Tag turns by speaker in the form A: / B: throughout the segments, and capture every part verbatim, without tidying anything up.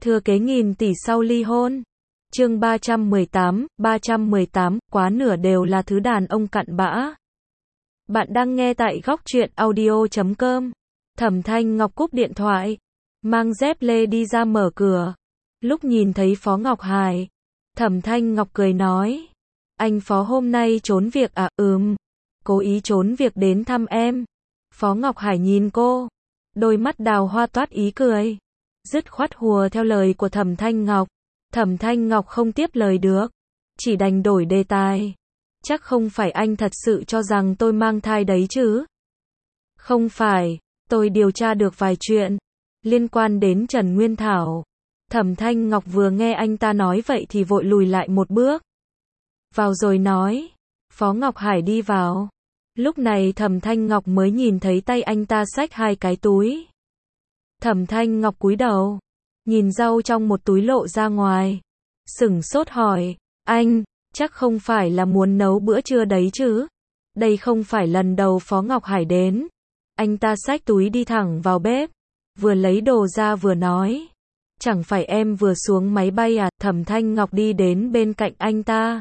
A: Thừa kế nghìn tỷ sau ly hôn. Chương ba trăm mười tám, ba trăm mười tám, quá nửa đều là thứ đàn ông cặn bã. Bạn đang nghe tại góc truyện audio chấm com. Thẩm Thanh Ngọc cúp điện thoại, mang dép lê đi ra mở cửa. Lúc nhìn thấy Phó Ngọc Hải, Thẩm Thanh Ngọc cười nói: "Anh Phó hôm nay trốn việc à?" "Ừm, cố ý trốn việc đến thăm em." Phó Ngọc Hải nhìn cô, đôi mắt đào hoa toát ý cười, dứt khoát hùa theo lời của Thẩm Thanh Ngọc. Thẩm Thanh Ngọc không tiếp lời được, chỉ đành đổi đề tài. "Chắc không phải anh thật sự cho rằng tôi mang thai đấy chứ?" "Không phải, tôi điều tra được vài chuyện liên quan đến Trần Nguyên Thảo." Thẩm Thanh Ngọc vừa nghe anh ta nói vậy thì vội lùi lại một bước. "Vào rồi nói." Phó Ngọc Hải đi vào. Lúc này Thẩm Thanh Ngọc mới nhìn thấy tay anh ta xách hai cái túi. Thẩm Thanh Ngọc cúi đầu, nhìn rau trong một túi lộ ra ngoài, sửng sốt hỏi: "Anh, chắc không phải là muốn nấu bữa trưa đấy chứ?" Đây không phải lần đầu Phó Ngọc Hải đến. Anh ta xách túi đi thẳng vào bếp, vừa lấy đồ ra vừa nói: "Chẳng phải em vừa xuống máy bay à?" Thẩm Thanh Ngọc đi đến bên cạnh anh ta.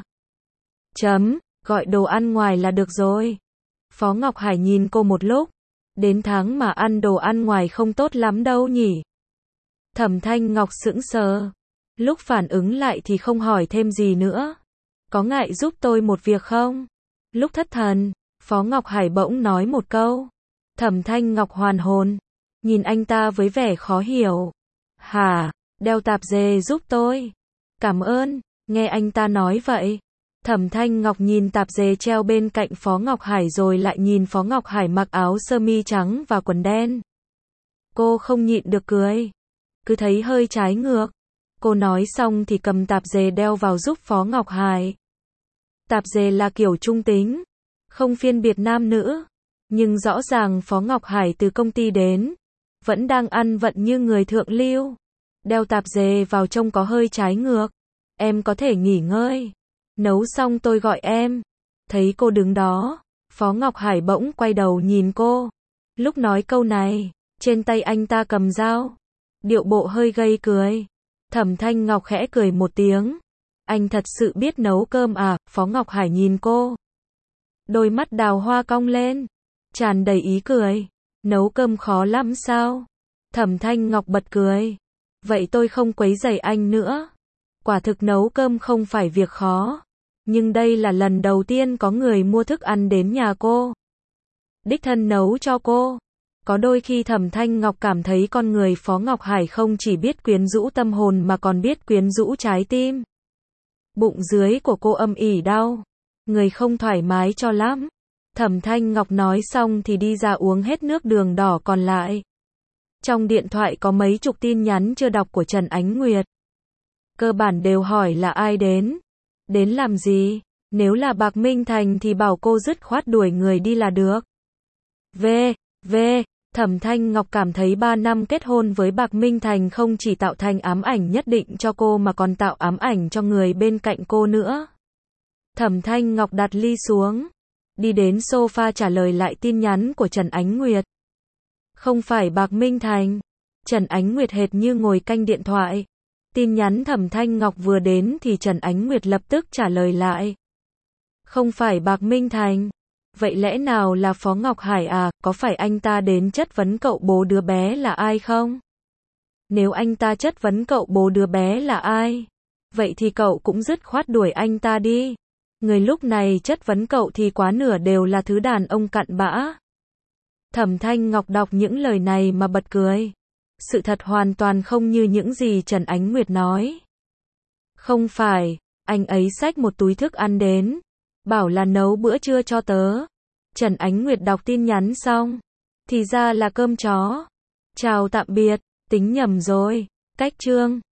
A: Chấm, gọi đồ ăn ngoài là được rồi. Phó Ngọc Hải nhìn cô một lúc. Đến tháng mà ăn đồ ăn ngoài không tốt lắm đâu nhỉ? Thẩm Thanh Ngọc sững sờ. Lúc phản ứng lại thì không hỏi thêm gì nữa. "Có ngại giúp tôi một việc không?" Lúc thất thần, Phó Ngọc Hải bỗng nói một câu. Thẩm Thanh Ngọc hoàn hồn, nhìn anh ta với vẻ khó hiểu. "Hả, đeo tạp dề giúp tôi?" "Cảm ơn." Nghe anh ta nói vậy, Thẩm Thanh Ngọc nhìn tạp dề treo bên cạnh Phó Ngọc Hải rồi lại nhìn Phó Ngọc Hải mặc áo sơ mi trắng và quần đen. Cô không nhịn được cười, cứ thấy hơi trái ngược. Cô nói xong thì cầm tạp dề đeo vào giúp Phó Ngọc Hải. Tạp dề là kiểu trung tính, không phiên biệt nam nữ, nhưng rõ ràng Phó Ngọc Hải từ công ty đến, vẫn đang ăn vận như người thượng lưu. Đeo tạp dề vào trông có hơi trái ngược. "Em có thể nghỉ ngơi, nấu xong tôi gọi em." Thấy cô đứng đó, Phó Ngọc Hải bỗng quay đầu nhìn cô. Lúc nói câu này, trên tay anh ta cầm dao, điệu bộ hơi gây cười. Thẩm Thanh Ngọc khẽ cười một tiếng. "Anh thật sự biết nấu cơm à?" Phó Ngọc Hải nhìn cô, đôi mắt đào hoa cong lên, tràn đầy ý cười. "Nấu cơm khó lắm sao?" Thẩm Thanh Ngọc bật cười. "Vậy tôi không quấy rầy anh nữa." Quả thực nấu cơm không phải việc khó, nhưng đây là lần đầu tiên có người mua thức ăn đến nhà cô, đích thân nấu cho cô. Có đôi khi Thẩm Thanh Ngọc cảm thấy con người Phó Ngọc Hải không chỉ biết quyến rũ tâm hồn mà còn biết quyến rũ trái tim. Bụng dưới của cô âm ỉ đau, người không thoải mái cho lắm. Thẩm Thanh Ngọc nói xong thì đi ra uống hết nước đường đỏ còn lại. Trong điện thoại có mấy chục tin nhắn chưa đọc của Trần Ánh Nguyệt. Cơ bản đều hỏi là ai đến, đến làm gì. Nếu là Bạc Minh Thành thì bảo cô dứt khoát đuổi người đi là được. V, V, Thẩm Thanh Ngọc cảm thấy ba năm kết hôn với Bạc Minh Thành không chỉ tạo thành ám ảnh nhất định cho cô mà còn tạo ám ảnh cho người bên cạnh cô nữa. Thẩm Thanh Ngọc đặt ly xuống, đi đến sofa trả lời lại tin nhắn của Trần Ánh Nguyệt. "Không phải Bạc Minh Thành." Trần Ánh Nguyệt hệt như ngồi canh điện thoại. Tin nhắn Thẩm Thanh Ngọc vừa đến thì Trần Ánh Nguyệt lập tức trả lời lại. "Không phải Bạc Minh Thành. Vậy lẽ nào là Phó Ngọc Hải à? Có phải anh ta đến chất vấn cậu bố đứa bé là ai không? Nếu anh ta chất vấn cậu bố đứa bé là ai, vậy thì cậu cũng dứt khoát đuổi anh ta đi. Người lúc này chất vấn cậu thì quá nửa đều là thứ đàn ông cặn bã." Thẩm Thanh Ngọc đọc những lời này mà bật cười. Sự thật hoàn toàn không như những gì Trần Ánh Nguyệt nói. "Không phải, anh ấy xách một túi thức ăn đến, bảo là nấu bữa trưa cho tớ." Trần Ánh Nguyệt đọc tin nhắn xong, thì ra là cơm chó. "Chào tạm biệt, tính nhầm rồi." Cách chương